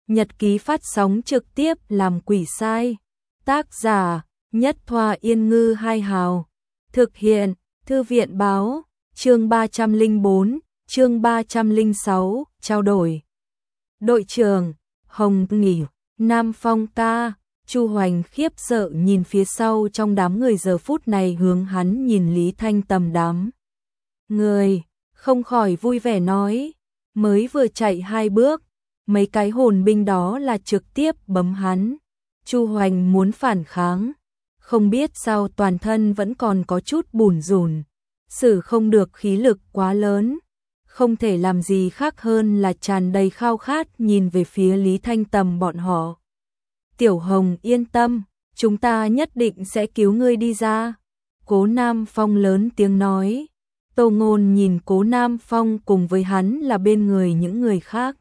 Nhật ký phát sóng trực tiếp làm quỷ sai. Tác giả Nhất Thoa Yên Ngư Hai Hào. Thực hiện Thư viện Báo. Chương 304, chương 306, trao đổi. Đội trưởng Hồng nghỉ, Nam Phong ca. Chu Hoành khiếp sợ nhìn phía sau trong đám người giờ phút này hướng hắn nhìn Lý Thanh Tầm đám người, không khỏi vui vẻ nói, mới vừa chạy 2 bước, mấy cái hồn binh đó là trực tiếp bấm hắn. Chu Hoành muốn phản kháng, không biết sao toàn thân vẫn còn có chút bủn rủn, sử không được khí lực quá lớn, không thể làm gì khác hơn là tràn đầy khao khát nhìn về phía Lý Thanh Tầm bọn họ. Tiểu Hồng yên tâm, chúng ta nhất định sẽ cứu ngươi đi ra. Cố Nam Phong lớn tiếng nói. Tô Ngôn nhìn Cố Nam Phong cùng với hắn là bên người những người khác.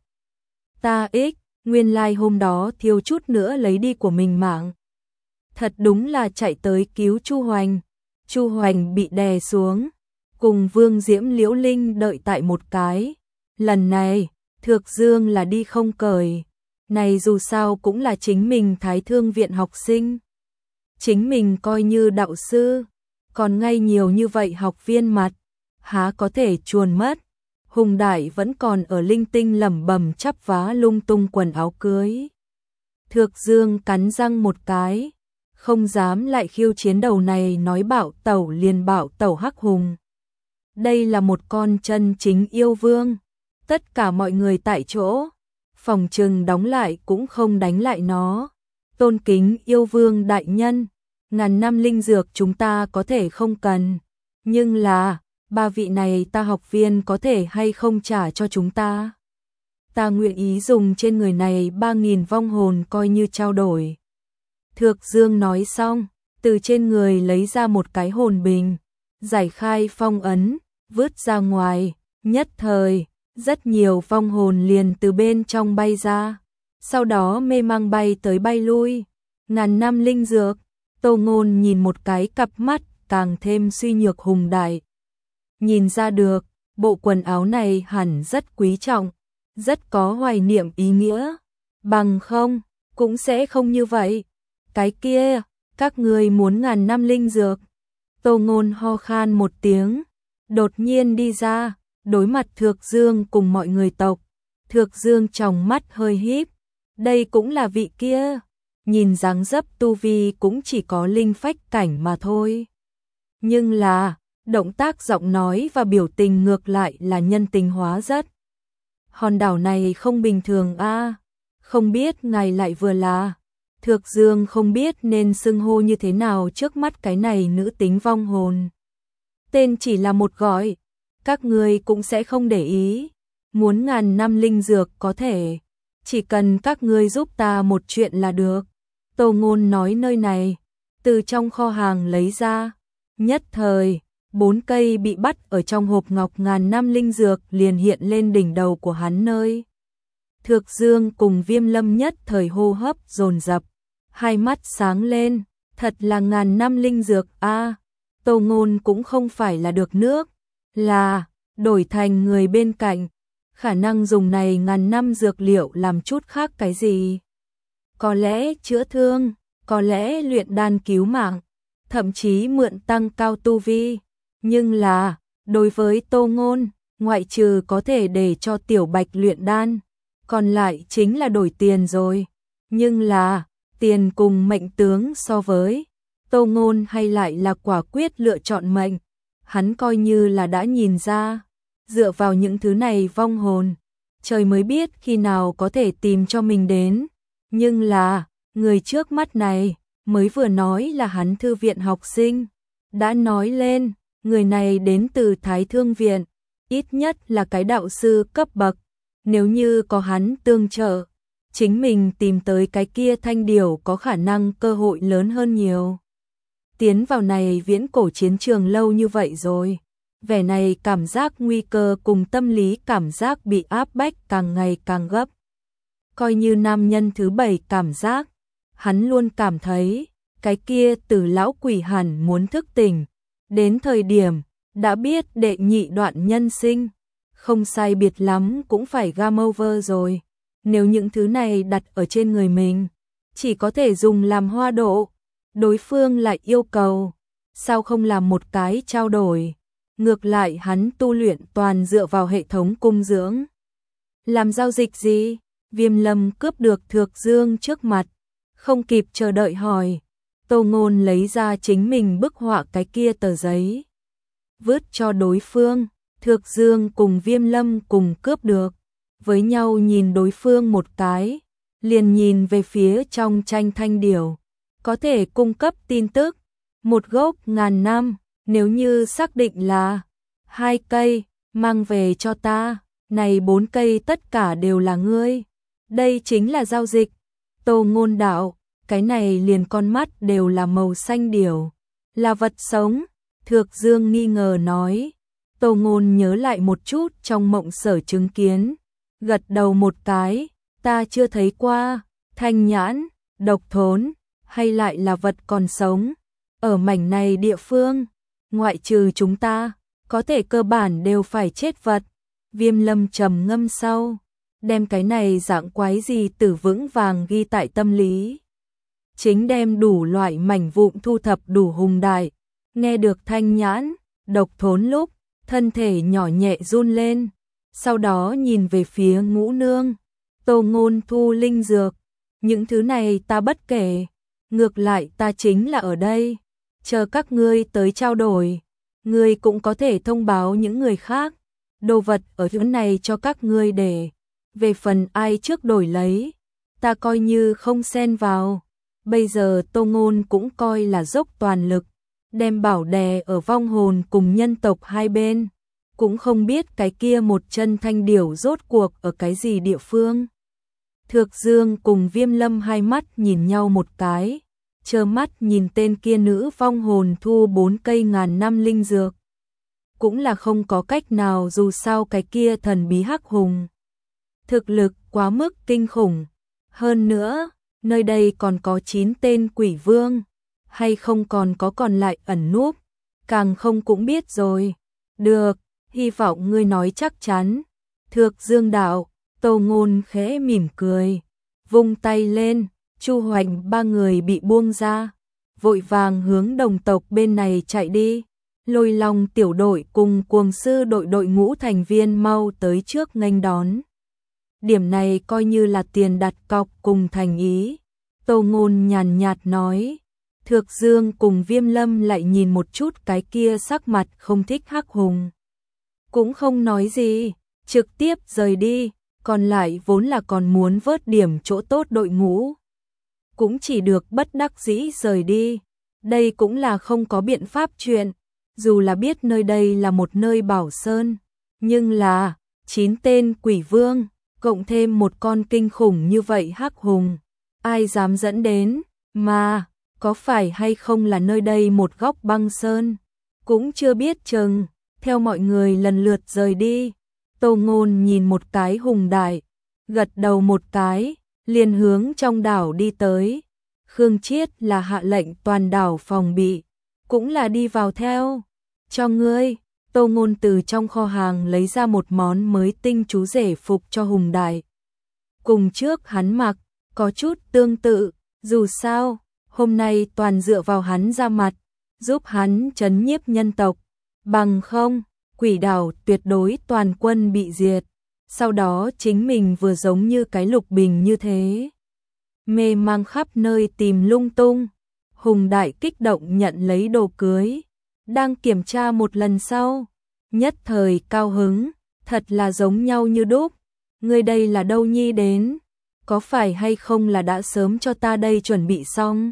Ta nguyên lai hôm đó thiếu chút nữa lấy đi của mình mạng. Thật đúng là chạy tới cứu Chu Hoành. Chu Hoành bị đè xuống, cùng Vương Diễm Liễu Linh đợi tại một cái. Lần này, Thược Dương là đi không cởi. Này dù sao cũng là chính mình Thái Thương viện học sinh. Chính mình coi như đạo sư, còn ngay nhiều như vậy học viên mặt, há có thể chuồn mất. Hùng Đại vẫn còn ở linh tinh lẩm bẩm chắp vá lung tung quần áo cưới. Thược Dương cắn răng một cái, không dám lại khiêu chiến đầu này, nói bảo tẩu liền bảo tẩu hắc hùng. Đây là một con chân chính yêu vương. Tất cả mọi người tại chỗ, phòng trừng đóng lại cũng không đánh lại nó. Tôn kính yêu vương đại nhân, ngàn năm linh dược chúng ta có thể không cần, nhưng là 3 vị này ta học viên có thể hay không trả cho chúng ta? Ta nguyện ý dùng trên người này 3.000 vong hồn coi như trao đổi. Thược Dương nói xong, từ trên người lấy ra một cái hồn bình, giải khai phong ấn, vứt ra ngoài, nhất thời rất nhiều vong hồn liền từ bên trong bay ra, sau đó mê mang bay tới bay lui. Ngàn năm linh dược. Tô Ngôn nhìn một cái cặp mắt càng thêm suy nhược Hùng Đại. Nhìn ra được, bộ quần áo này hẳn rất quý trọng, rất có hoài niệm ý nghĩa. Bằng không, cũng sẽ không như vậy. Cái kia, các người muốn ngàn năm linh dược. Tô Ngôn ho khan một tiếng, đột nhiên đi ra, đối mặt Thược Dương cùng mọi người tộc. Thược Dương tròng mắt hơi híp, đây cũng là vị kia, nhìn dáng dấp tu vi cũng chỉ có linh phách cảnh mà thôi. Nhưng là, động tác giọng nói và biểu tình ngược lại là nhân tình hóa rất. Hòn đảo này không bình thường a, không biết ngài lại vừa là. Thược Dương không biết nên xưng hô như thế nào trước mắt cái này nữ tính vong hồn. Tên chỉ là một gọi, các ngươi cũng sẽ không để ý. Muốn ngàn năm linh dược có thể, chỉ cần các ngươi giúp ta một chuyện là được. Tô Ngôn nói nơi này, từ trong kho hàng lấy ra, nhất thời 4 cây bị bắt ở trong hộp ngọc ngàn năm linh dược liền hiện lên đỉnh đầu của hắn nơi. Thược Dương cùng Viêm Lâm nhất thời hô hấp dồn dập, hai mắt sáng lên, thật là ngàn năm linh dược a. Tô Ngôn cũng không phải là được nước, là đổi thành người bên cạnh, khả năng dùng này ngàn năm dược liệu làm chút khác cái gì. Có lẽ chữa thương, có lẽ luyện đan cứu mạng, thậm chí mượn tăng cao tu vi. Nhưng là, đối với Tô Ngôn, ngoại trừ có thể để cho Tiểu Bạch luyện đan, còn lại chính là đổi tiền rồi. Nhưng là, tiền cùng mệnh tướng so với, Tô Ngôn hay lại là quả quyết lựa chọn mệnh. Hắn coi như là đã nhìn ra, dựa vào những thứ này vong hồn, trời mới biết khi nào có thể tìm cho mình đến. Nhưng là, người trước mắt này, mới vừa nói là hắn thư viện học sinh, đã nói lên, người này đến từ Thái Thương viện, ít nhất là cái đạo sư cấp bậc, nếu như có hắn tương trợ, chính mình tìm tới cái kia thanh điểu có khả năng cơ hội lớn hơn nhiều. Tiến vào này viễn cổ chiến trường lâu như vậy rồi, vẻ này cảm giác nguy cơ cùng tâm lý cảm giác bị áp bách càng ngày càng gấp. Coi như nam nhân thứ 7 cảm giác, hắn luôn cảm thấy, cái kia Tử lão quỷ hẳn muốn thức tỉnh, đến thời điểm, đã biết đệ nhị đoạn nhân sinh, không sai biệt lắm cũng phải game over rồi. nếu những thứ này đặt ở trên người mình, chỉ có thể dùng làm hoa độ. Đối phương lại yêu cầu, sao không làm một cái trao đổi? Ngược lại hắn tu luyện toàn dựa vào hệ thống cung dưỡng. Làm giao dịch gì? Viêm Lâm cướp được Thược Dương trước mặt, không kịp chờ đợi hỏi. Tô Ngôn lấy ra chính mình bức họa cái kia tờ giấy, vứt cho đối phương. Thược Dương cùng Viêm Lâm cùng cướp được, với nhau nhìn đối phương một cái, liền nhìn về phía trong tranh thanh điểu. Có thể cung cấp tin tức, một gốc 1000 năm, nếu như xác định là 2 cây, mang về cho ta, này 4 cây tất cả đều là ngươi. Đây chính là giao dịch. Tô Ngôn đạo, cái này liền con mắt đều là màu xanh điểu, là vật sống. Thược Dương nghi ngờ nói. Tô Ngôn nhớ lại một chút trong mộng sở chứng kiến, gật đầu một cái, ta chưa thấy qua, thanh nhãn, độc thốn, hay lại là vật còn sống. Ở mảnh này địa phương, ngoại trừ chúng ta, có thể cơ bản đều phải chết vật. Viêm Lâm trầm ngâm sau, đem cái này dạng quái gì tử vững vàng ghi tại tâm lý. Chính đem đủ loại mảnh vụn thu thập đủ hùng đại, nghe được thanh nhãn, độc thốn lúc, thân thể nhỏ nhẹ run lên, sau đó nhìn về phía Ngũ Nương. Tô Ngôn thu linh dược, những thứ này ta bất kể, ngược lại ta chính là ở đây, chờ các ngươi tới trao đổi, ngươi cũng có thể thông báo những người khác, đồ vật ở chỗ này cho các ngươi để, về phần ai trước đổi lấy, ta coi như không xen vào. Bây giờ Tô Ngôn cũng coi là dốc toàn lực, đem bảo đè ở vong hồn cùng nhân tộc hai bên, cũng không biết cái kia một chân thanh điểu rốt cuộc ở cái gì địa phương. Thược Dương cùng Viêm Lâm hai mắt nhìn nhau một cái, trơ mắt nhìn tên kia nữ vong hồn thu 4 cây 1000 năm linh dược. Cũng là không có cách nào, dù sao cái kia thần bí hắc hùng thực lực quá mức kinh khủng. Hơn nữa, nơi đây còn có 9 tên quỷ vương, hay không còn có còn lại ẩn núp, càng không cũng biết rồi. Được, hy vọng ngươi nói chắc chắn. Thược Dương đạo. Tô Ngôn khẽ mỉm cười, vung tay lên, Chu Hoành ba người bị buông ra, vội vàng hướng đồng tộc bên này chạy đi. Lôi Long tiểu đội cùng Cuồng Sư đội ngũ thành viên mau tới trước nghênh đón. Điểm này coi như là tiền đặt cọc cùng thành ý. Tô Ngôn nhàn nhạt nói. Thược Dương cùng Viêm Lâm lại nhìn một chút cái kia sắc mặt không thích hắc hùng, cũng không nói gì, trực tiếp rời đi. Còn lại vốn là còn muốn vớt điểm chỗ tốt đội ngũ, cũng chỉ được bất đắc dĩ rời đi. Đây cũng là không có biện pháp chuyện, dù là biết nơi đây là một nơi bảo sơn, nhưng là 9 tên quỷ vương, cộng thêm một con kinh khủng như vậy hắc hùng, ai dám dẫn đến, mà có phải hay không là nơi đây một góc băng sơn, cũng chưa biết chừng. Theo mọi người lần lượt rời đi, Tô Ngôn nhìn một cái hùng đại, gật đầu một cái, liền hướng trong đảo đi tới. Khương Chiết là hạ lệnh toàn đảo phòng bị, cũng là đi vào theo. Cho ngươi. Tô Ngôn từ trong kho hàng lấy ra một món mới tinh chú rể phục cho hùng đại. Cùng trước hắn mặc, có chút tương tự, dù sao, hôm nay toàn dựa vào hắn ra mặt, giúp hắn trấn nhiếp nhân tộc. Bằng không, quỷ đảo tuyệt đối toàn quân bị diệt. Sau đó chính mình vừa giống như cái Lục Bình như thế, mê mang khắp nơi tìm lung tung. Hùng đại kích động nhận lấy đồ cưới, đang kiểm tra một lần sau, nhất thời cao hứng, thật là giống nhau như đúc. Ngươi đây là đâu nhi đến, có phải hay không là đã sớm cho ta đây chuẩn bị xong?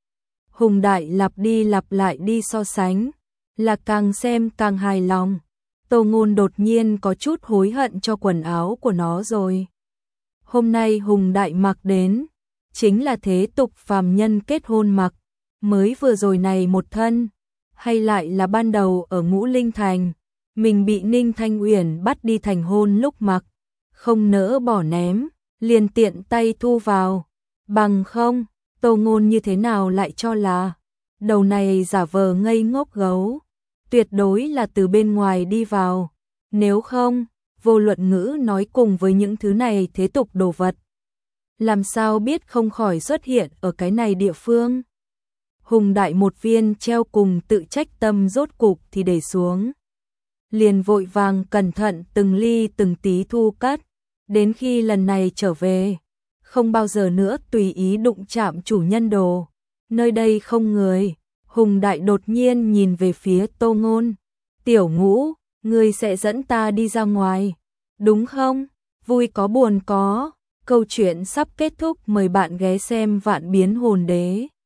Hùng đại lặp đi lặp lại đi so sánh, là càng xem càng hài lòng. Tô Ngôn đột nhiên có chút hối hận cho quần áo của nó rồi. Hôm nay hùng đại mặc đến, chính là thế tục phàm nhân kết hôn mặc, mới vừa rồi này một thân, hay lại là ban đầu ở Ngũ Linh Thành, mình bị Ninh Thanh Uyển bắt đi thành hôn lúc mặc, không nỡ bỏ ném, liền tiện tay thu vào. Bằng không, Tô Ngôn như thế nào lại cho là đầu này giả vờ ngây ngốc gấu, tuyệt đối là từ bên ngoài đi vào. Nếu không, vô luận ngữ nói cùng với những thứ này thế tục đồ vật, làm sao biết không khỏi xuất hiện ở cái này địa phương. Hùng Đại một viên treo cùng tự trách tâm rốt cục thì để xuống. Liền vội vàng cẩn thận từng ly từng tí thu cất, đến khi lần này trở về, không bao giờ nữa tùy ý đụng chạm chủ nhân đồ. Nơi đây không người. Hùng Đại đột nhiên nhìn về phía Tô Ngôn. Tiểu Ngũ, ngươi sẽ dẫn ta đi ra ngoài, đúng không? Vui có buồn có. Câu chuyện sắp kết thúc, mời bạn ghé xem Vạn Biến Hồn Đế.